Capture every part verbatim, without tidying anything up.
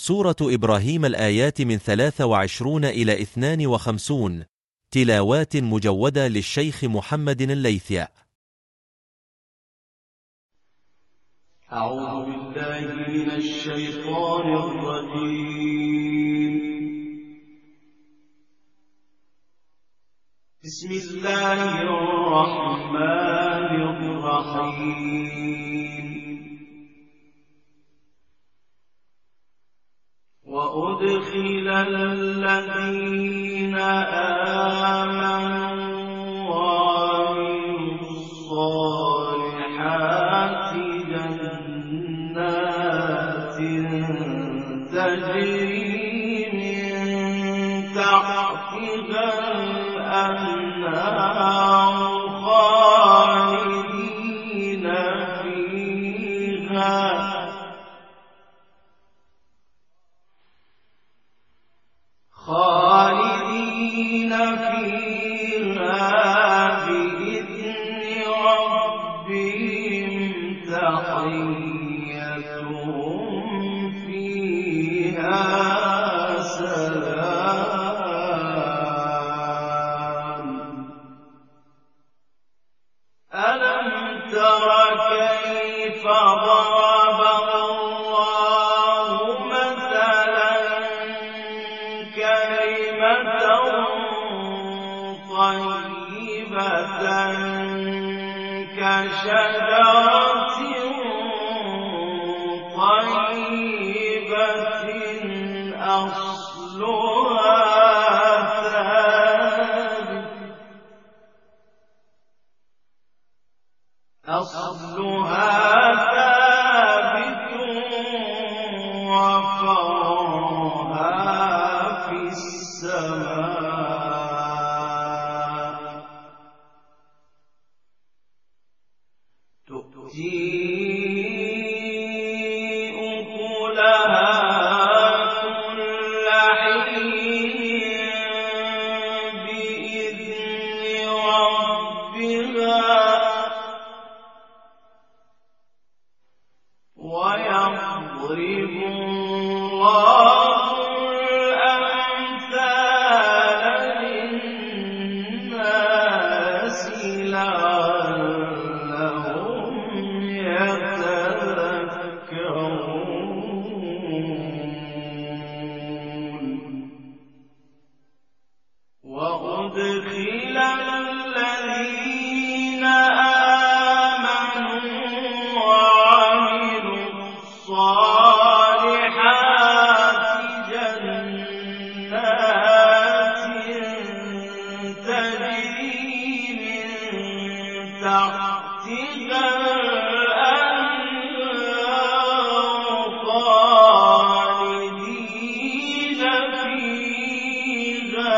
سورة إبراهيم الآيات من ثلاث وعشرون إلى اثنان وخمسون، تلاوات مجودة للشيخ محمد الليثي. أعوذ بالله من الشيطان الرجيم. بسم الله الرحمن الرحيم. وأدخل الذين آمنوا وعملوا الصالحات جنات تجري من تحتها الأنهار خالدين فيها خالدين فيها بإذن ربهم تحيتهم فيها سلام. ألم تر كيف ضرب الله مثلا كلمة طيبة كشجرة طيبة أصلها ثابت أصلها ثابت وفرعها في السماء. تؤتي أكلها كل حين بإذن ربها ويضرب الله الأمثال للناس لعلهم يتذكرون. وأدخل الذين آمنوا وعملوا الصالحات جنات تجري من تحتها الأنهار خالدين فيها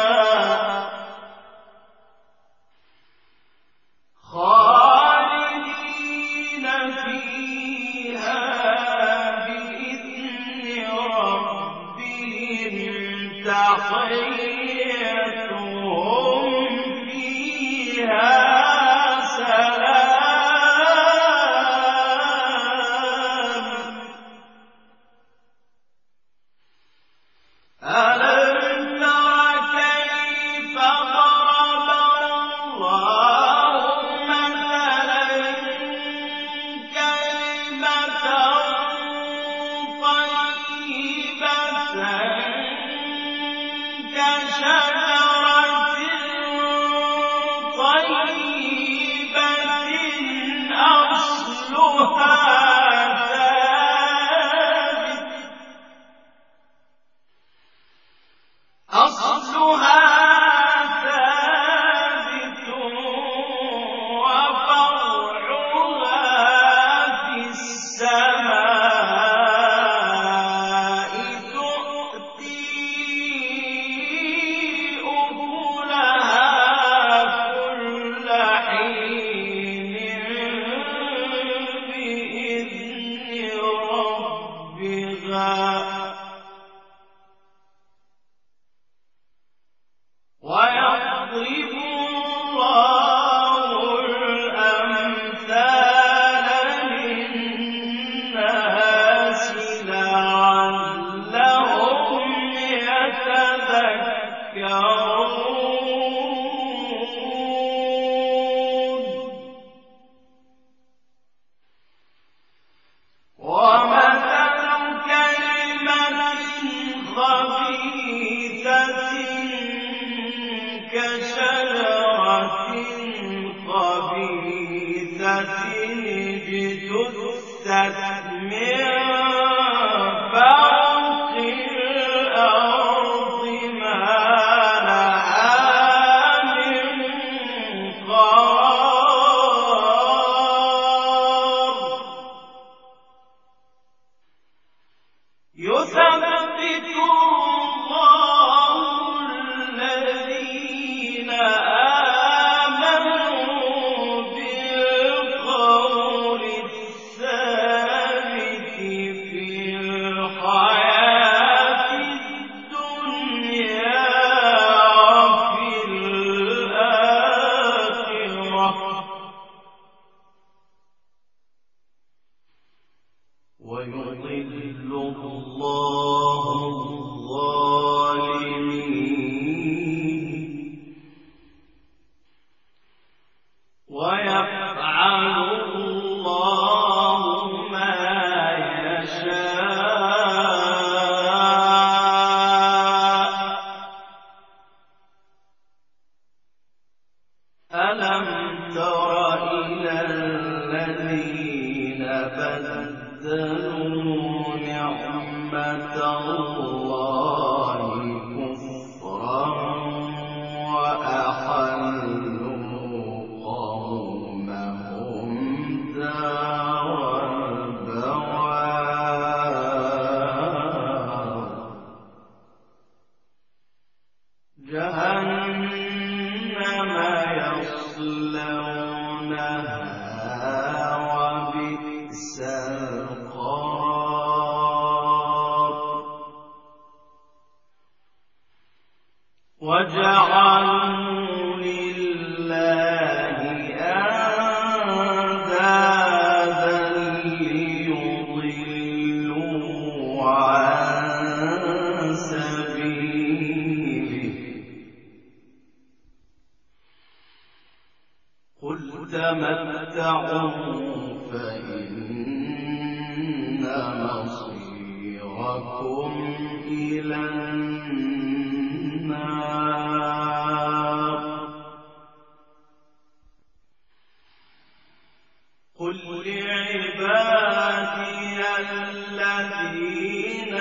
خالدين فيها بإذن ربهم تحيتهم فيها سلام. ألم تر كيف ضرب الله مثلا كلمة طيبة كشجرة طيبة أصلها ثابت أصلها ثابت وفرعها في السماء. تؤتي أكلها كل حين بإذن اللَّهُ الظَّالِمِينَ وَيَفْعَلُ اللَّهُ مَا يَشَاءُ. أَلَمْ تَرَ إِلَى الَّذِينَ بَدَّلُوا نِعْمَةَ اللَّهِ كُفْرًا وَأَحَلُّوا قَوْمَهُمْ دَارَ الْبَوَارِ جَهَنَّمَ يَصْلَوْنَهَا وَبِئْسَ الْقَرَارُ. وَجَعَلُوا لِلَّهِ أَندَادًا لِّيُضِلُّوا عَن سَبِيلِهِ. قُلْ تَمَتَّعُوا فَإِنَّ مَصِيرَكُمْ إِلَى النَّارِ. قُل لِّعِبَادِيَ الَّذِينَ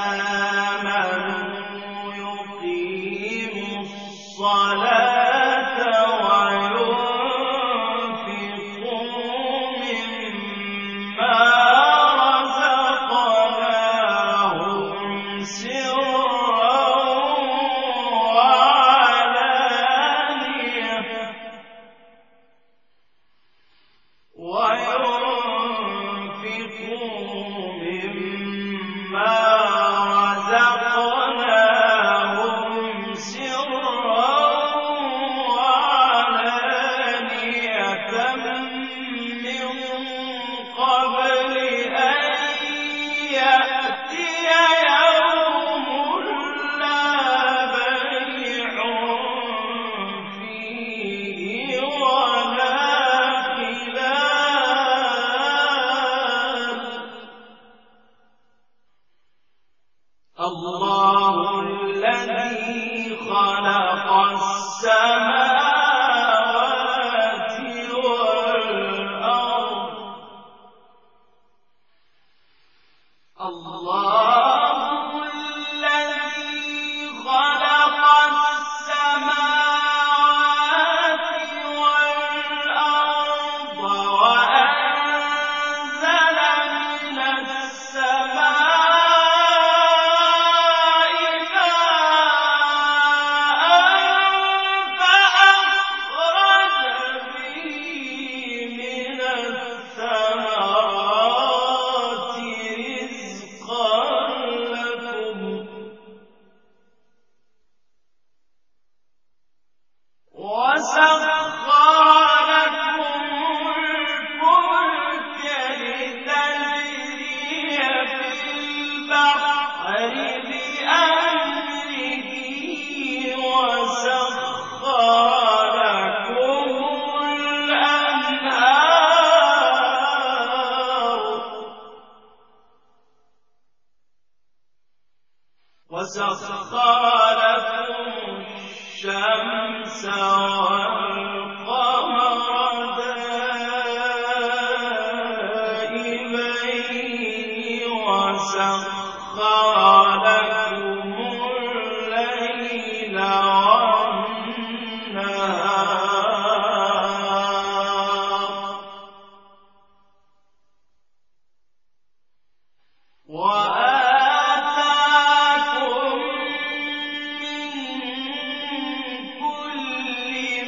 آمَنُوا يُقِيمُوا الصَّلَاةَ وَيُنفِقُوا مِمَّا رَزَقْنَاهُمْ سِرًّا وَعَلَانِيَةً مِّن قَبْلِ أَن يَأْتِيَ يَوْمٌ لَّا بَيْعٌ فِيهِ وَلَا خِلَالٌ. اللَّهُ الَّذِي خَلَقَ السَّمَاوَاتِ وَالْأَرْضَ اللَّهُ الَّذِي خَلَقَ السَّمَاوَاتِ وَالْأَرْضَ وَأَنزَلَ مِنَ السَّمَاءِ مَاءً فَأَخْرَجَ بِهِ مِنَ الثَّمَرَاتِ رِزْقًا لَّكُمْ وَسَخَّرَ لَكُمُ الْفُلْكَ لِتَجْرِيَ فِي الْبَحْرِ بِأَمْرِهِ وَسَخَّرَ لَكُمُ الْأَنْهَارَ وَسَخَّرَ لَكُمُ الشَّمْسَ وَالْقَمَرَ دَائِبَيْنِ وَسَخَّرَ لَكُمُ اللَّيْلَ وَالنَّهَارَ وَآتَاكُم مِّن كُلِّ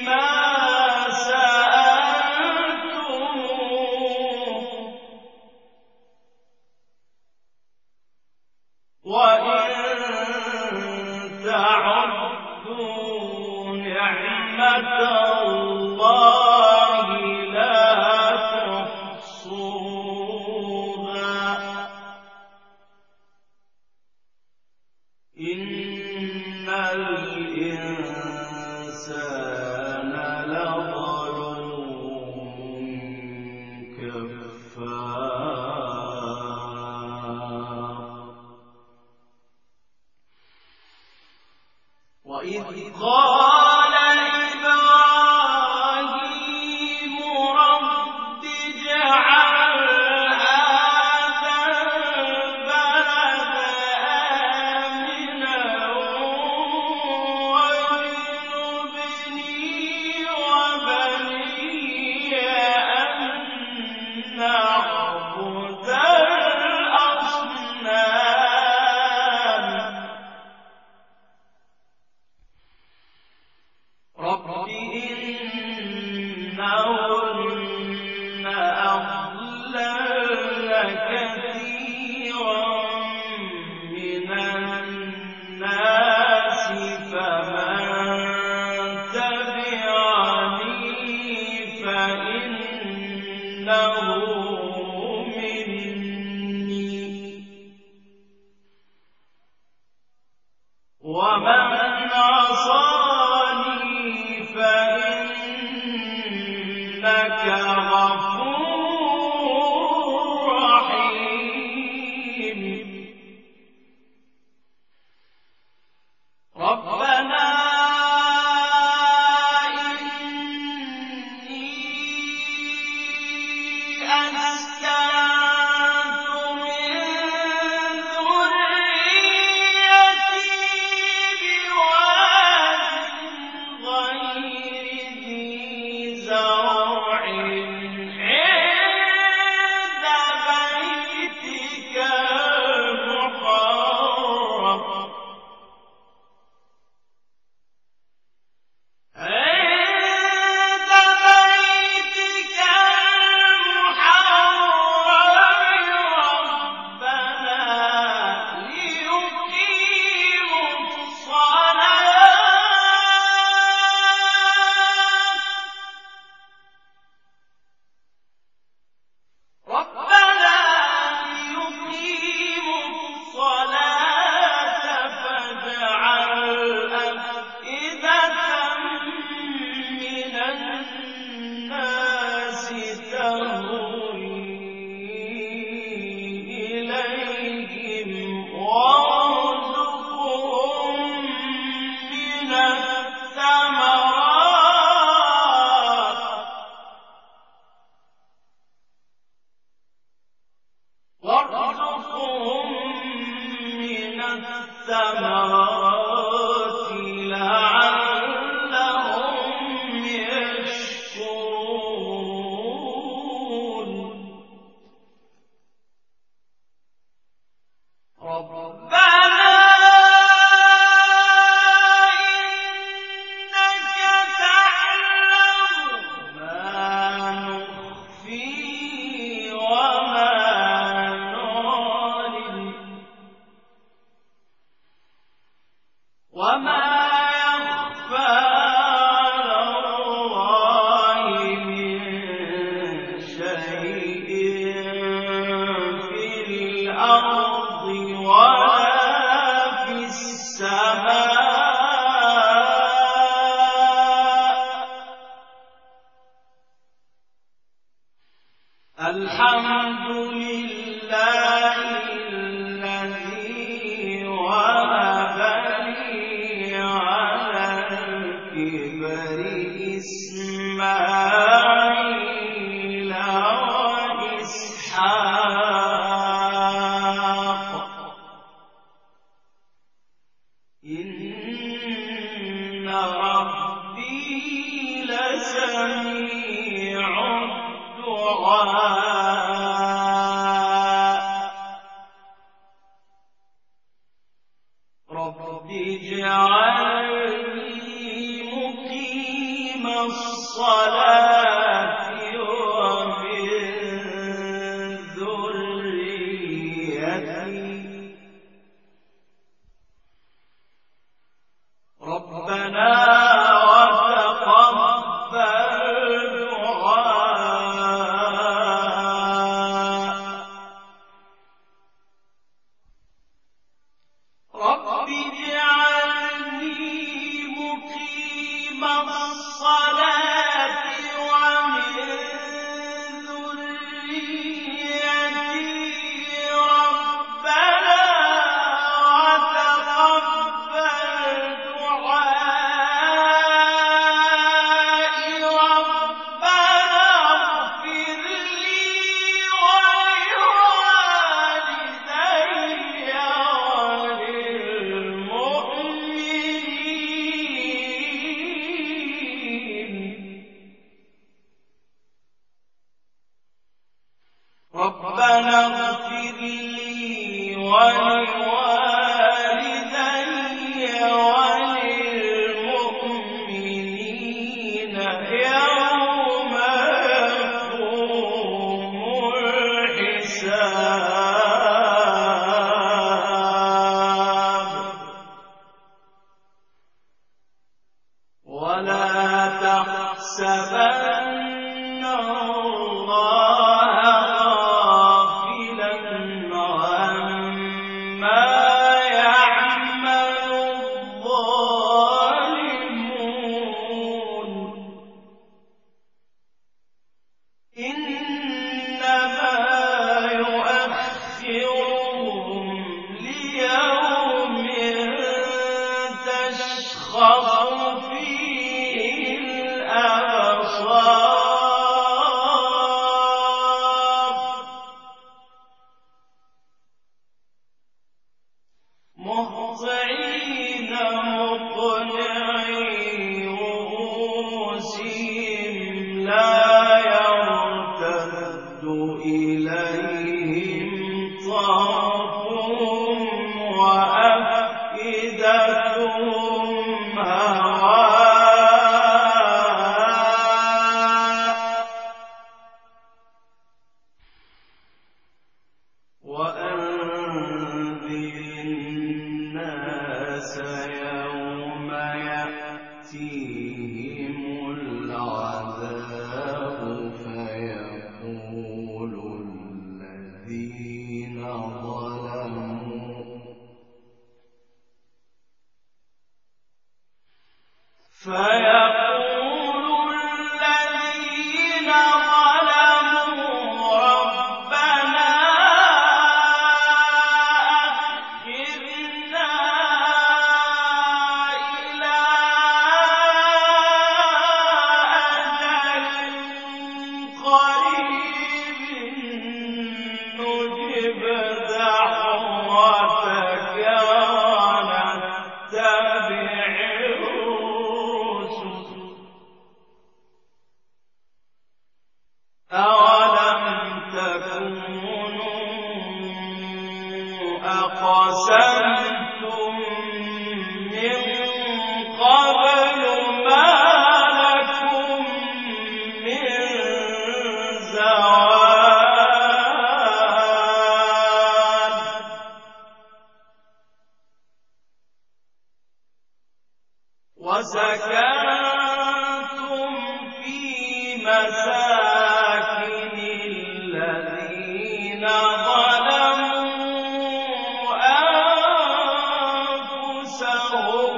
إِنَّ الْإِنسَانَ لَظَلُومٌ كَفَّارٌ وَإِذْ قَالَ إِبْرَاهِيمُ رَبِّ اجْعَلْ هَٰذَا الْبَلَدَ آمِنًا وَاجْنُبْنِي وَبَنِيَّ أَن نَّعْبُدَ الْأَصْنَامَ رَبِّ إِنَّهُنَّ أَضْلَلْنَ كَثِيرًا مِّنَ النَّاسِ فَمَن تَبِعَنِي فَإِنَّهُ مِنِّي وَمَنْ عَصَانِي فَإِنَّكَ غَفُورٌ رَّحِيمٌ رَبَّنَا إِنِّي أَسْكَنتُ مِن ذُرِّيَّتِي بِوَادٍ غَيْرِ ذِي زَرْعٍ عِندَ بَيْتِكَ الْمُحَرَّمِ عند بيتك المحرم ربنا ليقيموا الصلاة ربنا ليقيموا الصلاة فاجعل أفئدة من الناس تهوي إليهم وارزقهم من الثمرات وارزقهم من الثمرات لعلهم يشكرون ربنا إنك تعلم ما نخفي وما نعلن وما يخفى على الله من شيء في الأرض ولا في السماء الحمد لله الذي وهب لي على الكبر إسماعيل وإسحاق إن ربي لسميع الدعاء رب اجعلني مقيم الصلاة ومن ذريتي ربنا وتقبل دعاء رب يأتيهم العذاب فيقول الذين ظلموا فيقول الذين ظلموا ربنا أخرنا إلى أجل قريب نجب دعوتك ونتبع الرسل أولم تكونوا أقسمتم من قبل ما لكم من زوال وسكنتم في مساكن الذين ظلموا أنفسهم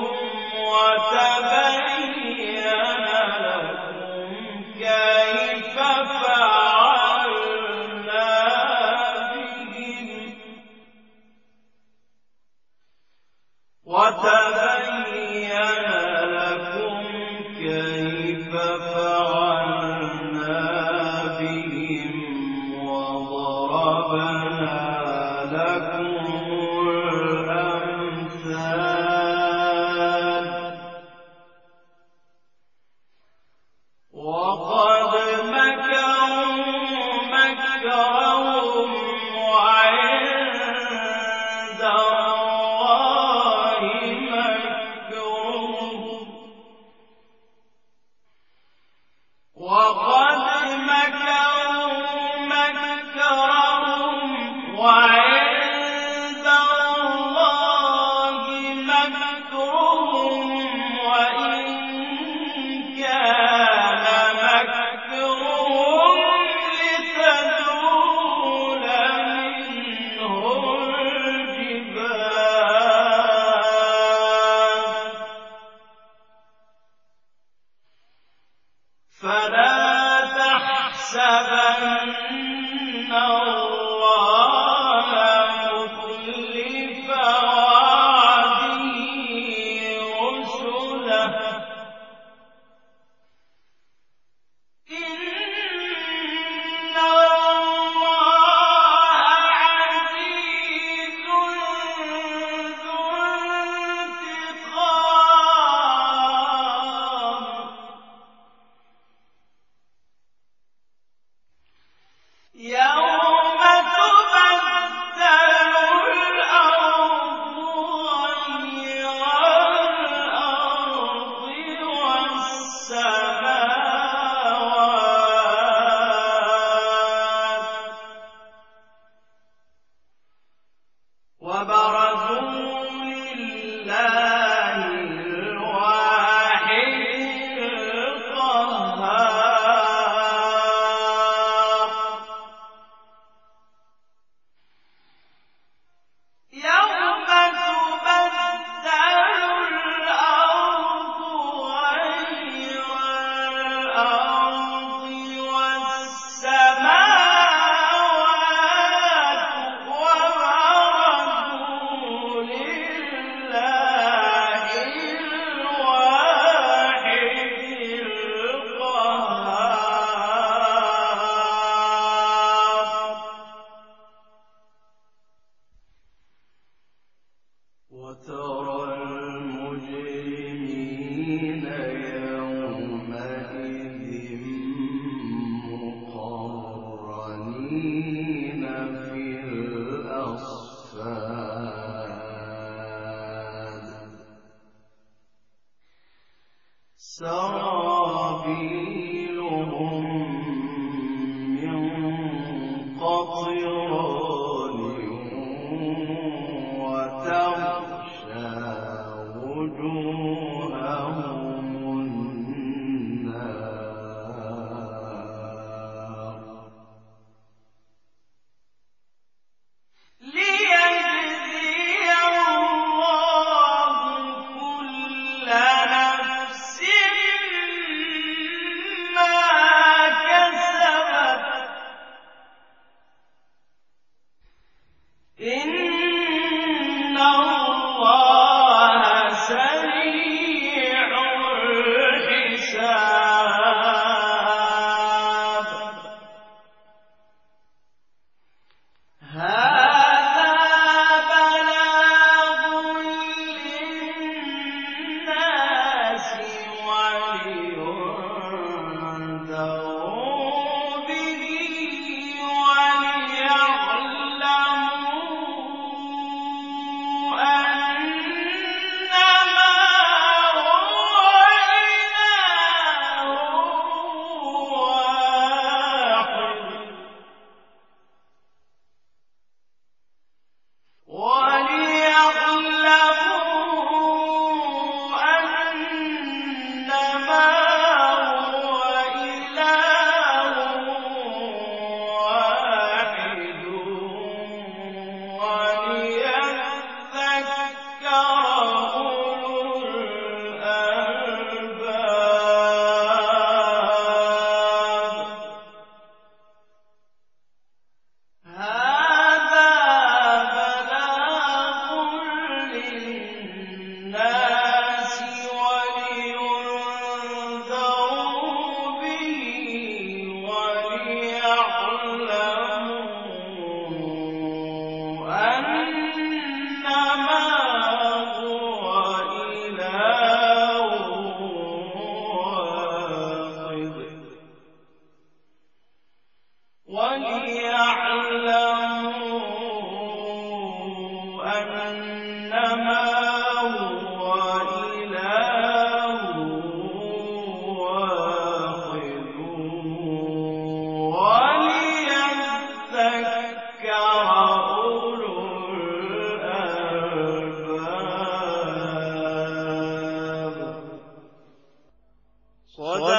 وتبين لكم كيف فعلنا بهم وتبين لكم كيف فعلنا بهم وضربنا لكم الأمثال وقد مكروا مكرهم وعند الله مكرهم وقد مكروا مكرهم وعند الله مكرهم وإن كان مكرهم لتزول منه الجبال فلا تحسبن الله مخلف وعده رسله إن الله عزيز ذو انتقام يوم تبدل الأرض غير الأرض والسماوات وبرزوا لله الواحد القهار يوم تبدل الأرض غير الأرض والسماوات وبرزوا لله الواحد القهار وترى المجرمين يومئذ مقرنين في الأصفاد سرابيلهم من قطران وتغشى وجوههم صدق